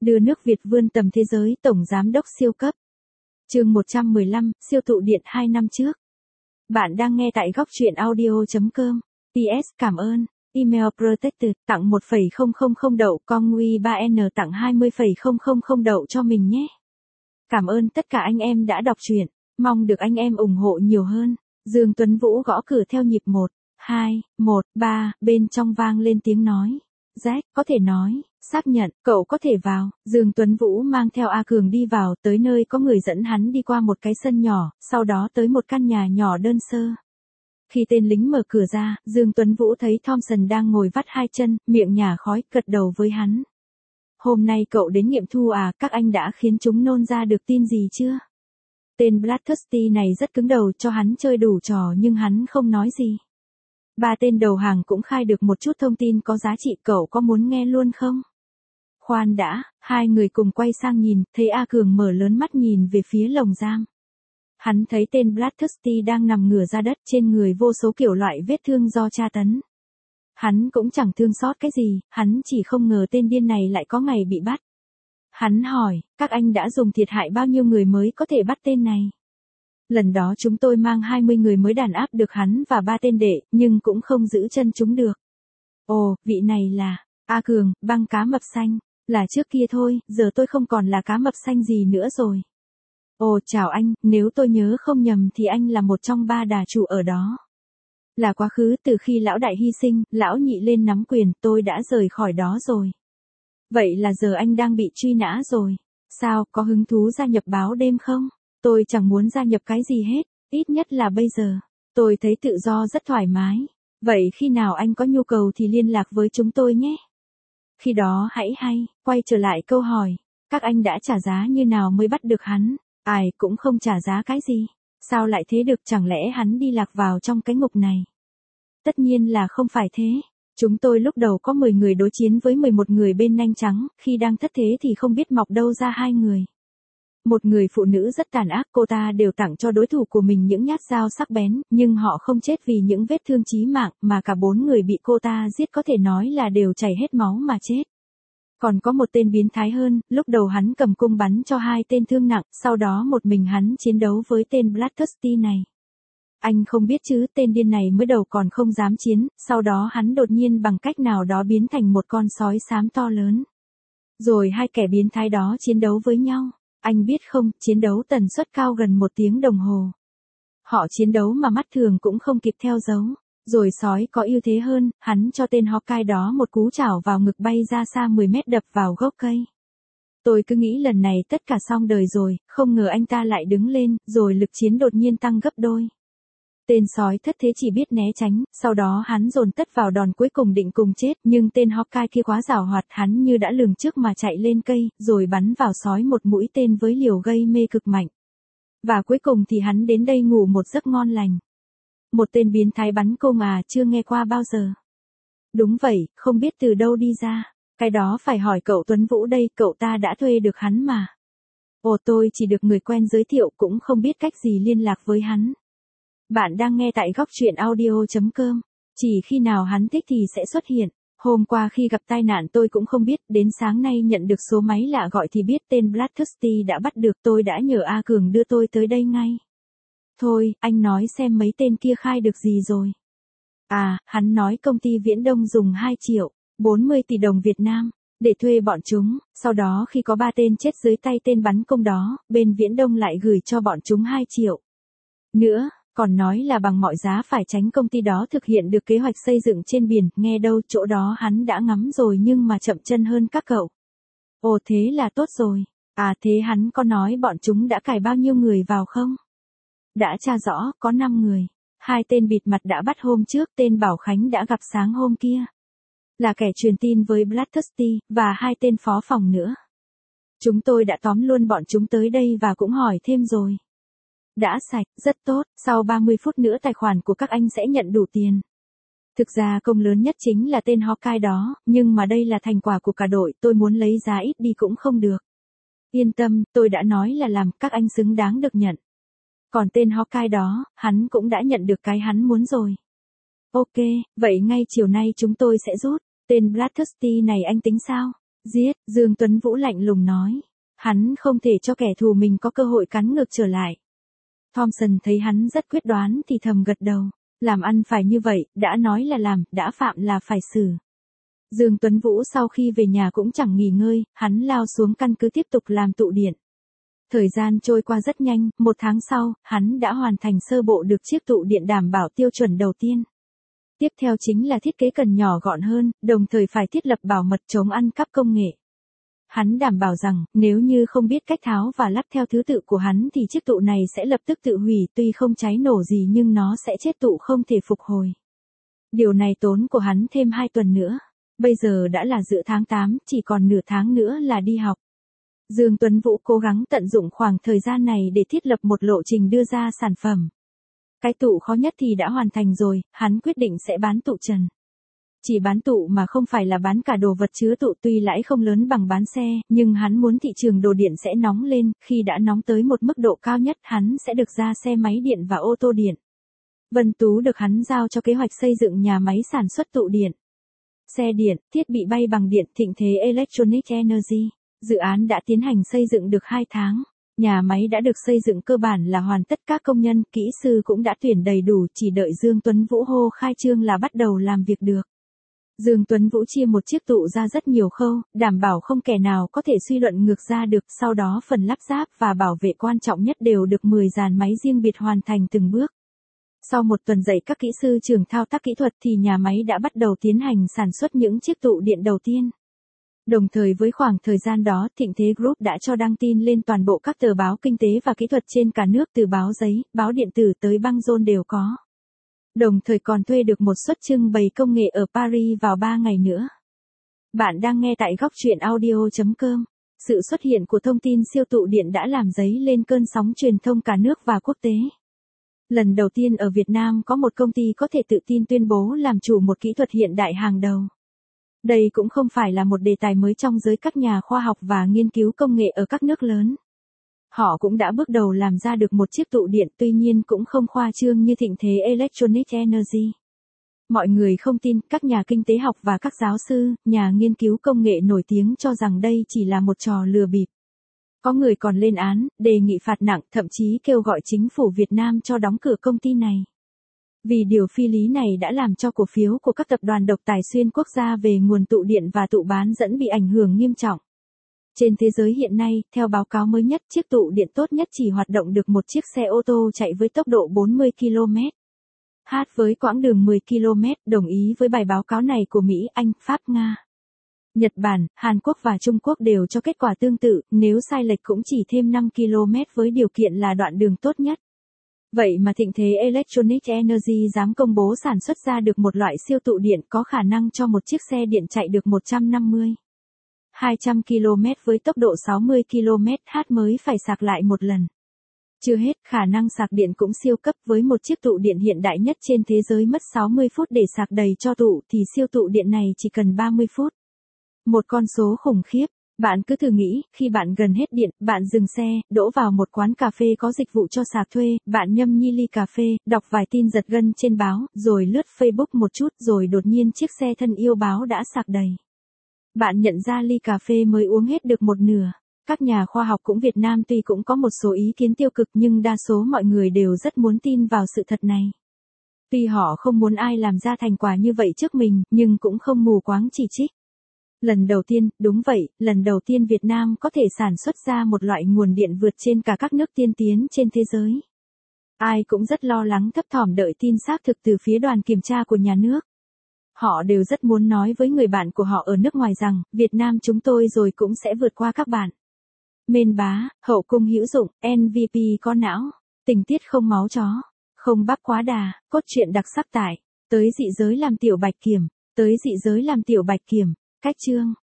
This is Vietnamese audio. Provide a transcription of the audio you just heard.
Đưa nước Việt vươn tầm thế giới, Tổng Giám đốc siêu cấp. Chương 115, siêu tụ điện 2 năm trước. Bạn đang nghe tại góc truyện audio.com. PS cảm ơn. Email Protected tặng 1,000 đậu, Congui 3N tặng 20,000 đậu cho mình nhé. Cảm ơn tất cả anh em đã đọc truyện. Mong được anh em ủng hộ nhiều hơn. Dương Tuấn Vũ gõ cửa theo nhịp 1, 2, 1, 3, bên trong vang lên tiếng nói. Jack, có thể nói, xác nhận, cậu có thể vào. Dương Tuấn Vũ mang theo A Cường đi vào, tới nơi có người dẫn hắn đi qua một cái sân nhỏ, sau đó tới một căn nhà nhỏ đơn sơ. Khi tên lính mở cửa ra, Dương Tuấn Vũ thấy Thompson đang ngồi vắt hai chân, miệng nhả khói, gật đầu với hắn. Hôm nay cậu đến nghiệm thu à, các anh đã khiến chúng nôn ra được tin gì chưa? Tên Bloodthirsty này rất cứng đầu, cho hắn chơi đủ trò nhưng hắn không nói gì. Ba tên đầu hàng cũng khai được một chút thông tin có giá trị, cậu có muốn nghe luôn không? Khoan đã, hai người cùng quay sang nhìn, thấy A Cường mở lớn mắt nhìn về phía lồng giam. Hắn thấy tên Bloodthirsty đang nằm ngửa ra đất, trên người vô số kiểu loại vết thương do tra tấn. Hắn cũng chẳng thương xót cái gì, hắn chỉ không ngờ tên điên này lại có ngày bị bắt. Hắn hỏi, các anh đã dùng thiệt hại bao nhiêu người mới có thể bắt tên này? Lần đó chúng tôi mang 20 người mới đàn áp được hắn và 3 tên đệ, nhưng cũng không giữ chân chúng được. Ồ, vị này là A Cường, băng cá mập xanh. Là trước kia thôi, giờ tôi không còn là cá mập xanh gì nữa rồi. Ồ, chào anh, nếu tôi nhớ không nhầm thì anh là một trong 3 đà chủ ở đó. Là quá khứ, từ khi lão đại hy sinh, lão nhị lên nắm quyền, tôi đã rời khỏi đó rồi. Vậy là giờ anh đang bị truy nã rồi. Sao, có hứng thú gia nhập báo đêm không? Tôi chẳng muốn gia nhập cái gì hết, ít nhất là bây giờ. Tôi thấy tự do rất thoải mái. Vậy khi nào anh có nhu cầu thì liên lạc với chúng tôi nhé. Khi đó hãy quay trở lại câu hỏi. Các anh đã trả giá như nào mới bắt được hắn? Ai cũng không trả giá cái gì. Sao lại thế được, chẳng lẽ hắn đi lạc vào trong cái ngục này? Tất nhiên là không phải thế. Chúng tôi lúc đầu có 10 người đối chiến với 11 người bên nanh trắng, khi đang thất thế thì không biết mọc đâu ra 2 người. Một người phụ nữ rất tàn ác, cô ta đều tặng cho đối thủ của mình những nhát dao sắc bén, nhưng họ không chết vì những vết thương chí mạng, mà cả 4 người bị cô ta giết có thể nói là đều chảy hết máu mà chết. Còn có một tên biến thái hơn, lúc đầu hắn cầm cung bắn cho 2 tên thương nặng, sau đó một mình hắn chiến đấu với tên Bloodthirsty này. Anh không biết chứ, tên điên này mới đầu còn không dám chiến, sau đó hắn đột nhiên bằng cách nào đó biến thành một con sói xám to lớn. Rồi 2 kẻ biến thái đó chiến đấu với nhau. Anh biết không, chiến đấu tần suất cao gần 1 tiếng đồng hồ. Họ chiến đấu mà mắt thường cũng không kịp theo dấu. Rồi sói có ưu thế hơn, hắn cho tên Hawkeye đó một cú chảo vào ngực bay ra xa 10 mét đập vào gốc cây. Tôi cứ nghĩ lần này tất cả xong đời rồi, không ngờ anh ta lại đứng lên, rồi lực chiến đột nhiên tăng gấp đôi. Tên sói thất thế chỉ biết né tránh, sau đó hắn dồn tất vào đòn cuối cùng định cùng chết, nhưng tên Hawkeye kia quá giàu hoạt, hắn như đã lường trước mà chạy lên cây, rồi bắn vào sói một mũi tên với liều gây mê cực mạnh. Và cuối cùng thì hắn đến đây ngủ một giấc ngon lành. Một tên biến thái bắn cung à, chưa nghe qua bao giờ. Đúng vậy, không biết từ đâu đi ra. Cái đó phải hỏi cậu Tuấn Vũ đây, cậu ta đã thuê được hắn mà. Ồ, tôi chỉ được người quen giới thiệu, cũng không biết cách gì liên lạc với hắn. Bạn đang nghe tại góc truyện audio.com. Chỉ khi nào hắn thích thì sẽ xuất hiện. Hôm qua khi gặp tai nạn tôi cũng không biết, đến sáng nay nhận được số máy lạ gọi thì biết tên Bloodthirsty đã bắt được, tôi đã nhờ A Cường đưa tôi tới đây ngay. Thôi, anh nói xem mấy tên kia khai được gì rồi. À, hắn nói công ty Viễn Đông dùng 2 triệu, 40 tỷ đồng Việt Nam, để thuê bọn chúng, sau đó khi có 3 tên chết dưới tay tên bắn cung đó, bên Viễn Đông lại gửi cho bọn chúng 2 triệu. Nữa, còn nói là bằng mọi giá phải tránh công ty đó thực hiện được kế hoạch xây dựng trên biển, nghe đâu chỗ đó hắn đã ngắm rồi nhưng mà chậm chân hơn các cậu. Ồ, thế là tốt rồi. À, thế hắn có nói bọn chúng đã cài bao nhiêu người vào không? Đã tra rõ, có 5 người. 2 tên bịt mặt đã bắt hôm trước, tên Bảo Khánh đã gặp sáng hôm kia. Là kẻ truyền tin với Bloodthirsty, và 2 tên phó phòng nữa. Chúng tôi đã tóm luôn bọn chúng tới đây và cũng hỏi thêm rồi. Đã sạch, rất tốt, sau 30 phút nữa tài khoản của các anh sẽ nhận đủ tiền. Thực ra công lớn nhất chính là tên Hawkeye đó, nhưng mà đây là thành quả của cả đội, tôi muốn lấy giá ít đi cũng không được. Yên tâm, tôi đã nói là làm, các anh xứng đáng được nhận. Còn tên Hawkeye đó, hắn cũng đã nhận được cái hắn muốn rồi. Ok, vậy ngay chiều nay chúng tôi sẽ rút. Tên Bloodthirsty này anh tính sao? Giết, Dương Tuấn Vũ lạnh lùng nói. Hắn không thể cho kẻ thù mình có cơ hội cắn ngược trở lại. Thompson thấy hắn rất quyết đoán thì thầm gật đầu. Làm ăn phải như vậy, đã nói là làm, đã phạm là phải xử. Dương Tuấn Vũ sau khi về nhà cũng chẳng nghỉ ngơi, hắn lao xuống căn cứ tiếp tục làm tụ điện. Thời gian trôi qua rất nhanh, 1 tháng sau, hắn đã hoàn thành sơ bộ được chiếc tụ điện đảm bảo tiêu chuẩn đầu tiên. Tiếp theo chính là thiết kế cần nhỏ gọn hơn, đồng thời phải thiết lập bảo mật chống ăn cắp công nghệ. Hắn đảm bảo rằng, nếu như không biết cách tháo và lắp theo thứ tự của hắn thì chiếc tụ này sẽ lập tức tự hủy, tuy không cháy nổ gì nhưng nó sẽ chết tụ không thể phục hồi. Điều này tốn của hắn thêm 2 tuần nữa. Bây giờ đã là giữa tháng 8, chỉ còn nửa tháng nữa là đi học. Dương Tuấn Vũ cố gắng tận dụng khoảng thời gian này để thiết lập một lộ trình đưa ra sản phẩm. Cái tụ khó nhất thì đã hoàn thành rồi, hắn quyết định sẽ bán tụ trần. Chỉ bán tụ mà không phải là bán cả đồ vật chứa tụ, tuy lãi không lớn bằng bán xe, nhưng hắn muốn thị trường đồ điện sẽ nóng lên, khi đã nóng tới một mức độ cao nhất hắn sẽ được ra xe máy điện và ô tô điện. Vân Tú được hắn giao cho kế hoạch xây dựng nhà máy sản xuất tụ điện, xe điện, thiết bị bay bằng điện, Thịnh Thế Electronic Energy. Dự án đã tiến hành xây dựng được 2 tháng. Nhà máy đã được xây dựng cơ bản là hoàn tất, các công nhân, kỹ sư cũng đã tuyển đầy đủ, chỉ đợi Dương Tuấn Vũ hô khai trương là bắt đầu làm việc được. Dương Tuấn Vũ chia một chiếc tụ ra rất nhiều khâu, đảm bảo không kẻ nào có thể suy luận ngược ra được, sau đó phần lắp ráp và bảo vệ quan trọng nhất đều được 10 dàn máy riêng biệt hoàn thành từng bước. Sau 1 tuần dạy các kỹ sư trường thao tác kỹ thuật thì nhà máy đã bắt đầu tiến hành sản xuất những chiếc tụ điện đầu tiên. Đồng thời với khoảng thời gian đó, Thịnh Thế Group đã cho đăng tin lên toàn bộ các tờ báo kinh tế và kỹ thuật trên cả nước, từ báo giấy, báo điện tử tới băng rôn đều có. Đồng thời còn thuê được một suất trưng bày công nghệ ở Paris vào 3 ngày nữa. Bạn đang nghe tại góc truyện audio.com. Sự xuất hiện của thông tin siêu tụ điện đã làm dấy lên cơn sóng truyền thông cả nước và quốc tế. Lần đầu tiên ở Việt Nam có một công ty có thể tự tin tuyên bố làm chủ một kỹ thuật hiện đại hàng đầu. Đây cũng không phải là một đề tài mới trong giới các nhà khoa học và nghiên cứu công nghệ ở các nước lớn. Họ cũng đã bước đầu làm ra được một chiếc tụ điện, tuy nhiên cũng không khoa trương như Thịnh Thế Electronic Energy. Mọi người không tin, các nhà kinh tế học và các giáo sư, nhà nghiên cứu công nghệ nổi tiếng cho rằng đây chỉ là một trò lừa bịp. Có người còn lên án, đề nghị phạt nặng, thậm chí kêu gọi chính phủ Việt Nam cho đóng cửa công ty này. Vì điều phi lý này đã làm cho cổ phiếu của các tập đoàn độc tài xuyên quốc gia về nguồn tụ điện và tụ bán dẫn bị ảnh hưởng nghiêm trọng. Trên thế giới hiện nay, theo báo cáo mới nhất, chiếc tụ điện tốt nhất chỉ hoạt động được một chiếc xe ô tô chạy với tốc độ 40 km/h với quãng đường 10 km, đồng ý với bài báo cáo này của Mỹ, Anh, Pháp, Nga. Nhật Bản, Hàn Quốc và Trung Quốc đều cho kết quả tương tự, nếu sai lệch cũng chỉ thêm 5 km với điều kiện là đoạn đường tốt nhất. Vậy mà Thịnh Thế Electronic Energy dám công bố sản xuất ra được một loại siêu tụ điện có khả năng cho một chiếc xe điện chạy được 150-200 km với tốc độ 60 km/h mới phải sạc lại một lần. Chưa hết, khả năng sạc điện cũng siêu cấp, với một chiếc tụ điện hiện đại nhất trên thế giới mất 60 phút để sạc đầy cho tụ thì siêu tụ điện này chỉ cần 30 phút. Một con số khủng khiếp. Bạn cứ thử nghĩ, khi bạn gần hết điện, bạn dừng xe, đỗ vào một quán cà phê có dịch vụ cho sạc thuê, bạn nhâm nhi ly cà phê, đọc vài tin giật gân trên báo, rồi lướt Facebook một chút, rồi đột nhiên chiếc xe thân yêu báo đã sạc đầy. Bạn nhận ra ly cà phê mới uống hết được một nửa. Các nhà khoa học cũng Việt Nam tuy cũng có một số ý kiến tiêu cực nhưng đa số mọi người đều rất muốn tin vào sự thật này. Tuy họ không muốn ai làm ra thành quả như vậy trước mình, nhưng cũng không mù quáng chỉ trích. Lần đầu tiên, đúng vậy, lần đầu tiên Việt Nam có thể sản xuất ra một loại nguồn điện vượt trên cả các nước tiên tiến trên thế giới. Ai cũng rất lo lắng thấp thỏm đợi tin xác thực từ phía đoàn kiểm tra của nhà nước. Họ đều rất muốn nói với người bạn của họ ở nước ngoài rằng, Việt Nam chúng tôi rồi cũng sẽ vượt qua các bạn. Mên bá, hậu cung hữu dụng, MVP có não, tình tiết không máu chó, không bắp quá đà, cốt truyện đặc sắc tại, tới dị giới làm tiểu bạch kiểm, tới dị giới làm tiểu bạch kiểm. Cách chương